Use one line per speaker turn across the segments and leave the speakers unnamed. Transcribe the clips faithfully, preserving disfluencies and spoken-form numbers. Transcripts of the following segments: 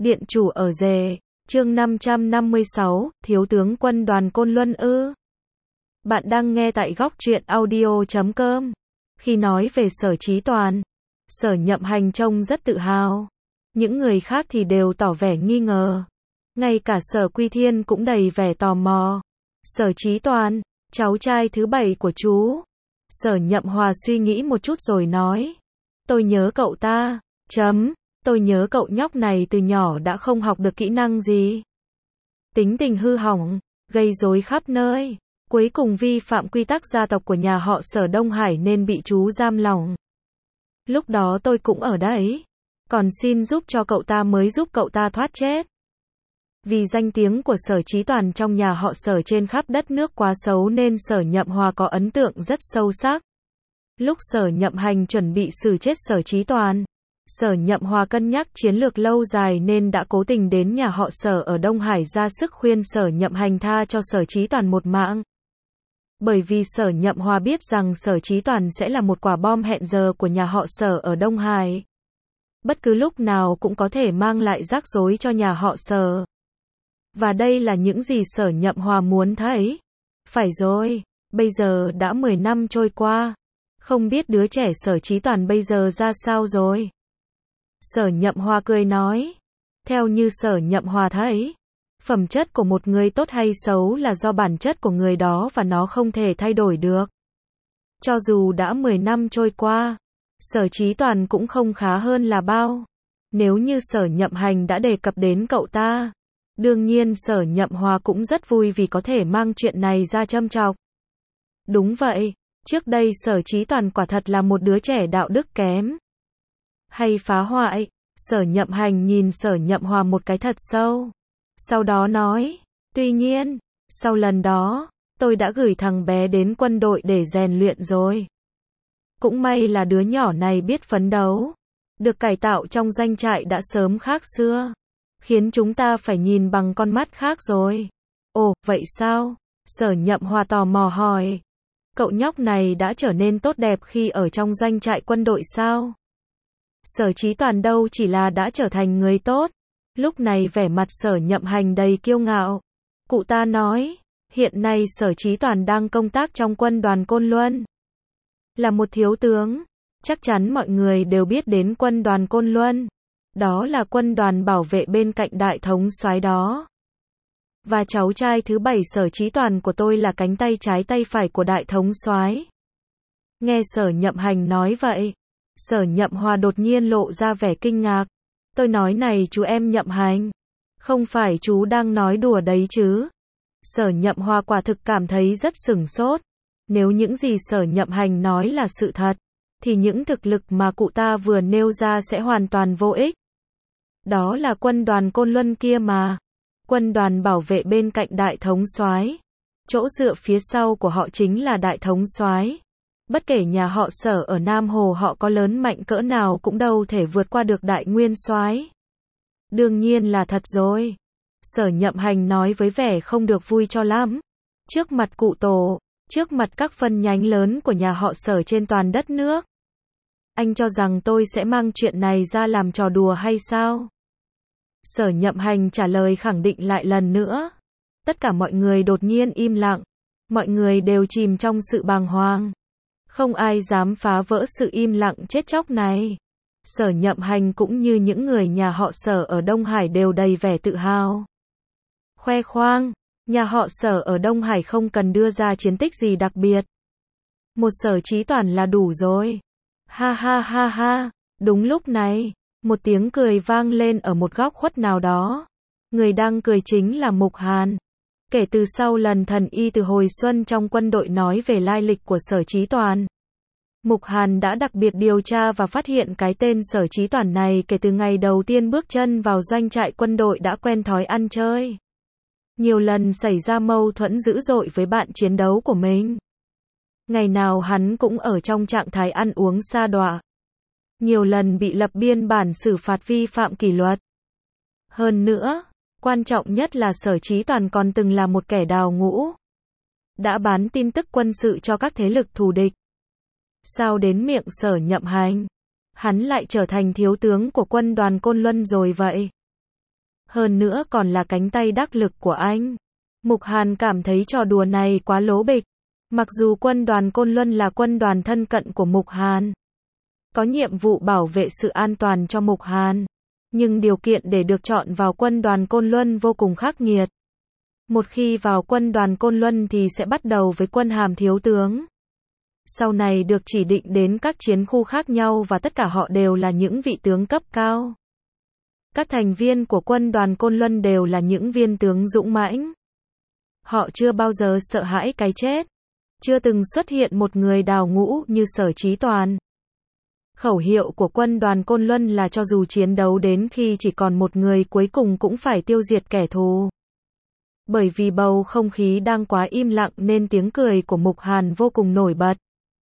Điện chủ ở rể, chương năm trăm năm mươi sáu, thiếu tướng quân đoàn Côn Luân ư. Bạn đang nghe tại góc truyện audio chấm com. Khi nói về Sở Chí Toàn, Sở Nhậm Hành trông rất tự hào. Những người khác thì đều tỏ vẻ nghi ngờ. Ngay cả Sở Quy Thiên cũng đầy vẻ tò mò. Sở Chí Toàn, cháu trai thứ bảy của chú. Sở Nhậm Hòa suy nghĩ một chút rồi nói. Tôi nhớ cậu ta, chấm. Tôi nhớ cậu nhóc này từ nhỏ đã không học được kỹ năng gì. Tính tình hư hỏng, gây rối khắp nơi. Cuối cùng vi phạm quy tắc gia tộc của nhà họ Sở Đông Hải nên bị chú giam lỏng. Lúc đó tôi cũng ở đấy. Còn xin giúp cho cậu ta mới giúp cậu ta thoát chết. Vì danh tiếng của Sở Chí Toàn trong nhà họ Sở trên khắp đất nước quá xấu nên Sở Nhậm Hòa có ấn tượng rất sâu sắc. Lúc Sở Nhậm Hành chuẩn bị xử chết Sở Chí Toàn, Sở Nhậm Hòa cân nhắc chiến lược lâu dài nên đã cố tình đến nhà họ Sở ở Đông Hải ra sức khuyên Sở Nhậm Hành tha cho Sở Chí Toàn một mạng. Bởi vì Sở Nhậm Hòa biết rằng Sở Chí Toàn sẽ là một quả bom hẹn giờ của nhà họ Sở ở Đông Hải. Bất cứ lúc nào cũng có thể mang lại rắc rối cho nhà họ Sở. Và đây là những gì Sở Nhậm Hòa muốn thấy. Phải rồi, bây giờ đã mười năm trôi qua. Không biết đứa trẻ Sở Chí Toàn bây giờ ra sao rồi. Sở Nhậm Hòa cười nói. Theo như Sở Nhậm Hòa thấy, phẩm chất của một người tốt hay xấu là do bản chất của người đó và nó không thể thay đổi được. Cho dù đã mười năm trôi qua, Sở Chí Toàn cũng không khá hơn là bao. Nếu như Sở Nhậm Hành đã đề cập đến cậu ta, đương nhiên Sở Nhậm Hòa cũng rất vui vì có thể mang chuyện này ra châm chọc. Đúng vậy, trước đây Sở Chí Toàn quả thật là một đứa trẻ đạo đức kém. Hay phá hoại. Sở Nhậm Hành nhìn Sở Nhậm Hòa một cái thật sâu. Sau đó nói, tuy nhiên, sau lần đó, tôi đã gửi thằng bé đến quân đội để rèn luyện rồi. Cũng may là đứa nhỏ này biết phấn đấu. Được cải tạo trong doanh trại đã sớm khác xưa. Khiến chúng ta phải nhìn bằng con mắt khác rồi. Ồ, vậy sao? Sở Nhậm Hòa tò mò hỏi. Cậu nhóc này đã trở nên tốt đẹp khi ở trong doanh trại quân đội sao? Sở Chí Toàn đâu chỉ là đã trở thành người tốt. Lúc này vẻ mặt Sở Nhậm Hành đầy kiêu ngạo. Cụ ta nói, hiện nay Sở Chí Toàn đang công tác trong quân đoàn Côn Luân. Là một thiếu tướng. Chắc chắn mọi người đều biết đến quân đoàn Côn Luân. Đó là quân đoàn bảo vệ bên cạnh đại thống soái đó. Và cháu trai thứ bảy Sở Chí Toàn của tôi là cánh tay trái tay phải của đại thống soái. Nghe Sở Nhậm Hành nói vậy, Sở Nhậm Hòa đột nhiên lộ ra vẻ kinh ngạc. Tôi nói này chú em Nhậm Hành, không phải chú đang nói đùa đấy chứ? Sở Nhậm Hòa quả thực cảm thấy rất sửng sốt. Nếu những gì Sở Nhậm Hành nói là sự thật, thì những thực lực mà cụ ta vừa nêu ra sẽ hoàn toàn vô ích. Đó là quân đoàn Côn Luân kia mà. Quân đoàn bảo vệ bên cạnh đại thống soái. Chỗ dựa phía sau của họ chính là đại thống soái. Bất kể nhà họ Sở ở Nam Hồ họ có lớn mạnh cỡ nào cũng đâu thể vượt qua được đại nguyên soái. Đương nhiên là thật rồi. Sở Nhậm Hành nói với vẻ không được vui cho lắm. Trước mặt cụ tổ, trước mặt các phân nhánh lớn của nhà họ Sở trên toàn đất nước. Anh cho rằng tôi sẽ mang chuyện này ra làm trò đùa hay sao? Sở Nhậm Hành trả lời khẳng định lại lần nữa. Tất cả mọi người đột nhiên im lặng. Mọi người đều chìm trong sự bàng hoàng. Không ai dám phá vỡ sự im lặng chết chóc này. Sở Nhậm Hành cũng như những người nhà họ Sở ở Đông Hải đều đầy vẻ tự hào. Khoe khoang, nhà họ Sở ở Đông Hải không cần đưa ra chiến tích gì đặc biệt. Một Sở Chí Toàn là đủ rồi. Ha ha ha ha, đúng lúc này, một tiếng cười vang lên ở một góc khuất nào đó. Người đang cười chính là Mục Hàn. Kể từ sau lần thần y từ hồi xuân trong quân đội nói về lai lịch của Sở Chí Toàn, Mục Hàn đã đặc biệt điều tra và phát hiện cái tên Sở Chí Toàn này kể từ ngày đầu tiên bước chân vào doanh trại quân đội đã quen thói ăn chơi. Nhiều lần xảy ra mâu thuẫn dữ dội với bạn chiến đấu của mình. Ngày nào hắn cũng ở trong trạng thái ăn uống sa đọa. Nhiều lần bị lập biên bản xử phạt vi phạm kỷ luật. Hơn nữa, quan trọng nhất là Sở Chí Toàn còn từng là một kẻ đào ngũ. Đã bán tin tức quân sự cho các thế lực thù địch. Sao đến miệng Sở Nhậm Hành, hắn lại trở thành thiếu tướng của quân đoàn Côn Luân rồi vậy? hơn nữa còn là cánh tay đắc lực của anh. Mục Hàn cảm thấy trò đùa này quá lố bịch. Mặc dù quân đoàn Côn Luân là quân đoàn thân cận của Mục Hàn, có nhiệm vụ bảo vệ sự an toàn cho Mục Hàn, nhưng điều kiện để được chọn vào quân đoàn Côn Luân vô cùng khắc nghiệt. Một khi vào quân đoàn Côn Luân thì sẽ bắt đầu với quân hàm thiếu tướng. Sau này được chỉ định đến các chiến khu khác nhau và tất cả họ đều là những vị tướng cấp cao. Các thành viên của quân đoàn Côn Luân đều là những viên tướng dũng mãnh. Họ chưa bao giờ sợ hãi cái chết. Chưa từng xuất hiện một người đào ngũ như Sở Chí Toàn. Khẩu hiệu của quân đoàn Côn Luân là cho dù chiến đấu đến khi chỉ còn một người cuối cùng cũng phải tiêu diệt kẻ thù. Bởi vì bầu không khí đang quá im lặng nên tiếng cười của Mục Hàn vô cùng nổi bật.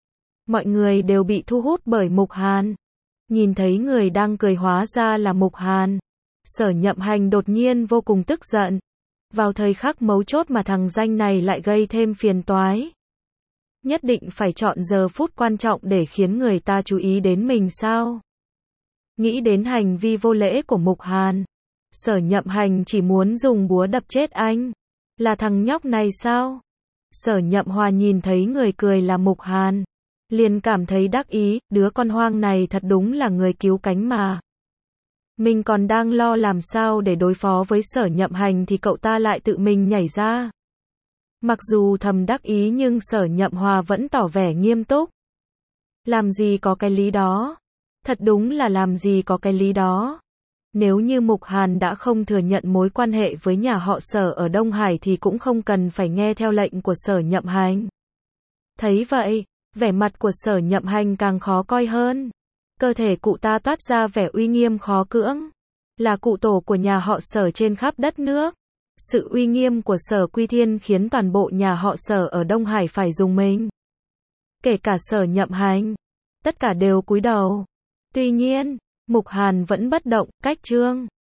Mọi người đều bị thu hút bởi Mục Hàn. Nhìn thấy người đang cười hóa ra là Mục Hàn. Sở Nhậm Hành đột nhiên vô cùng tức giận. Vào thời khắc mấu chốt mà thằng danh này lại gây thêm phiền toái. Nhất định phải chọn giờ phút quan trọng để khiến người ta chú ý đến mình sao? Nghĩ đến hành vi vô lễ của Mục Hàn, Sở Nhậm Hành chỉ muốn dùng búa đập chết anh. Là thằng nhóc này sao? Sở Nhậm Hòa nhìn thấy người cười là Mục Hàn, liền cảm thấy đắc ý, đứa con hoang này thật đúng là người cứu cánh mà. Mình còn đang lo làm sao để đối phó với Sở Nhậm Hành thì cậu ta lại tự mình nhảy ra. Mặc dù thầm đắc ý nhưng Sở Nhậm Hòa vẫn tỏ vẻ nghiêm túc. Làm gì có cái lý đó. Thật đúng là làm gì có cái lý đó. Nếu như Mục Hàn đã không thừa nhận mối quan hệ với nhà họ Sở ở Đông Hải thì cũng không cần phải nghe theo lệnh của Sở Nhậm Hành. Thấy vậy, vẻ mặt của Sở Nhậm Hành càng khó coi hơn. Cơ thể cụ ta toát ra vẻ uy nghiêm khó cưỡng. Là cụ tổ của nhà họ Sở trên khắp đất nước. Sự uy nghiêm của Sở Quy Thiên khiến toàn bộ nhà họ Sở ở Đông Hải phải rùng mình. Kể cả Sở Nhậm Hành. Tất cả đều cúi đầu. Tuy nhiên, Mục Hàn vẫn bất động, cách chương.